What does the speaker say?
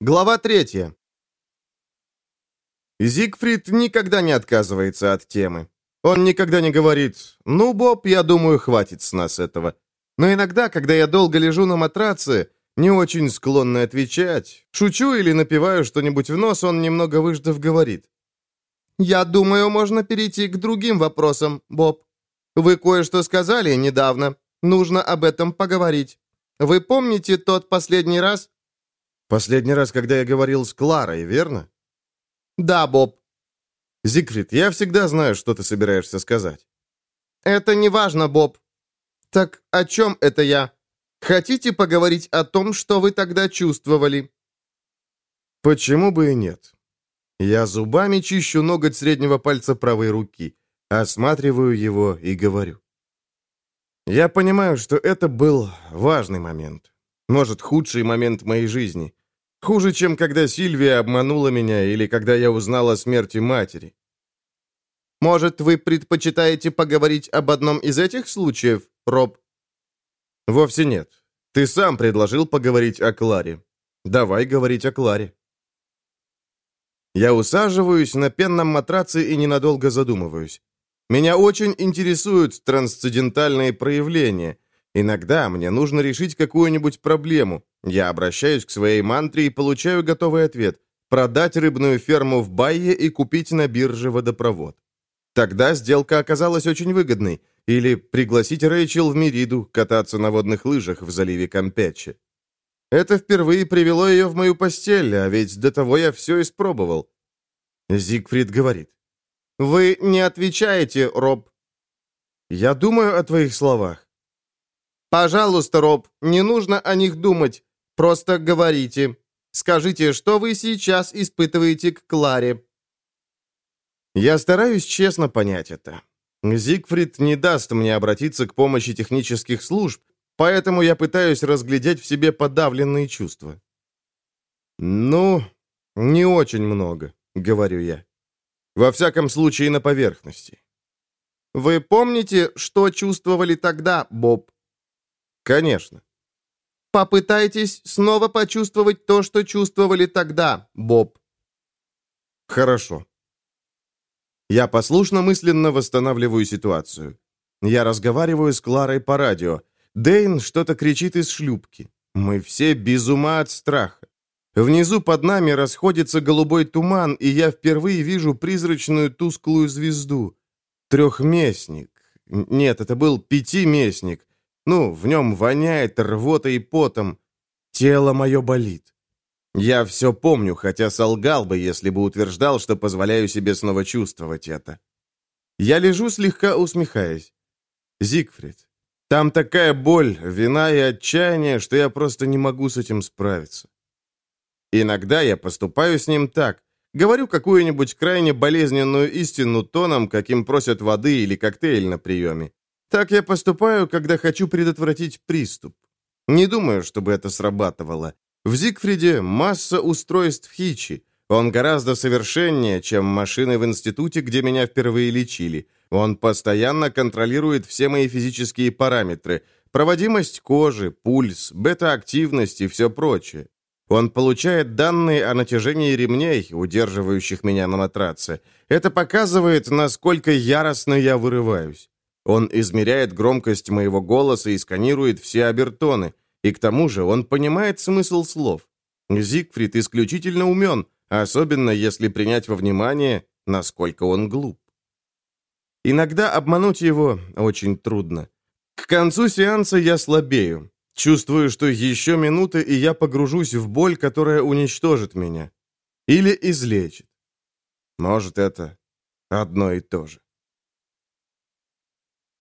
Глава 3. Зигфрид никогда не отказывается от темы. Он никогда не говорит: «Ну, Боб, я думаю, хватит с нас этого». Но иногда, когда я долго лежу на матраце, не очень склонный отвечать, шучу или напеваю что-нибудь в нос, он, немного выждав, говорит: «Я думаю, можно перейти к другим вопросам, Боб. Вы кое-что сказали недавно. Нужно об этом поговорить. Вы помните тот последний раз?» «Последний раз, когда я говорил с Кларой, верно?» «Да, Боб». «Зигфрид, я всегда знаю, что ты собираешься сказать». «Это не важно, Боб». «Так о чем это я? Хотите поговорить о том, что вы тогда чувствовали?» «Почему бы и нет?» Я зубами чищу ноготь среднего пальца правой руки, осматриваю его и говорю. Я понимаю, что это был важный момент. Может, худший момент моей жизни. Хуже, чем когда Сильвия обманула меня или когда я узнал о смерти матери. Может, вы предпочитаете поговорить об одном из этих случаев, Роб? Вовсе нет. Ты сам предложил поговорить о Кларе. Давай говорить о Кларе. Я усаживаюсь на пенном матраце и ненадолго задумываюсь. Меня очень интересуют трансцендентальные проявления. Иногда мне нужно решить какую-нибудь проблему. Я обращаюсь к своей мантре и получаю готовый ответ: продать рыбную ферму в Байе и купить на бирже водопровод. Тогда сделка оказалась очень выгодной. Или пригласить Рэйчел в Мериду кататься на водных лыжах в заливе Кампече. Это впервые привело ее в мою постель, а ведь до того я все испробовал. Зигфрид говорит: «Вы не отвечаете, Роб». «Я думаю о твоих словах». «Пожалуйста, Роб, не нужно о них думать. Просто говорите. Скажите, что вы сейчас испытываете к Кларе». Я стараюсь честно понять это. Зигфрид не даст мне обратиться к помощи технических служб, поэтому я пытаюсь разглядеть в себе подавленные чувства. «Ну, не очень много», — говорю я. «Во всяком случае, на поверхности». «Вы помните, что чувствовали тогда, Боб?» «Конечно». «Попытайтесь снова почувствовать то, что чувствовали тогда, Боб». «Хорошо». Я послушно мысленно восстанавливаю ситуацию. Я разговариваю с Кларой по радио. Дэйн что-то кричит из шлюпки. Мы все без ума от страха. Внизу под нами расходится голубой туман, и я впервые вижу призрачную тусклую звезду. Трехместник. Нет, это был пятиместник. Ну, в нем воняет рвотой и потом. Тело мое болит. Я все помню, хотя солгал бы, если бы утверждал, что позволяю себе снова чувствовать это. Я лежу, слегка усмехаясь. Зигфрид, там такая боль, вина и отчаяние, что я просто не могу с этим справиться. Иногда я поступаю с ним так. Говорю какую-нибудь крайне болезненную истину тоном, каким просят воды или коктейль на приеме. Так я поступаю, когда хочу предотвратить приступ. Не думаю, чтобы это срабатывало. В Зигфриде масса устройств Хичи. Он гораздо совершеннее, чем машины в институте, где меня впервые лечили. Он постоянно контролирует все мои физические параметры. Проводимость кожи, пульс, бета-активность и все прочее. Он получает данные о натяжении ремней, удерживающих меня на матраце. Это показывает, насколько яростно я вырываюсь. Он измеряет громкость моего голоса и сканирует все обертоны. И к тому же он понимает смысл слов. Зигфрид исключительно умен, особенно если принять во внимание, насколько он глуп. Иногда обмануть его очень трудно. К концу сеанса я слабею. Чувствую, что еще минуты, и я погружусь в боль, которая уничтожит меня. Или излечит. Может, это одно и то же.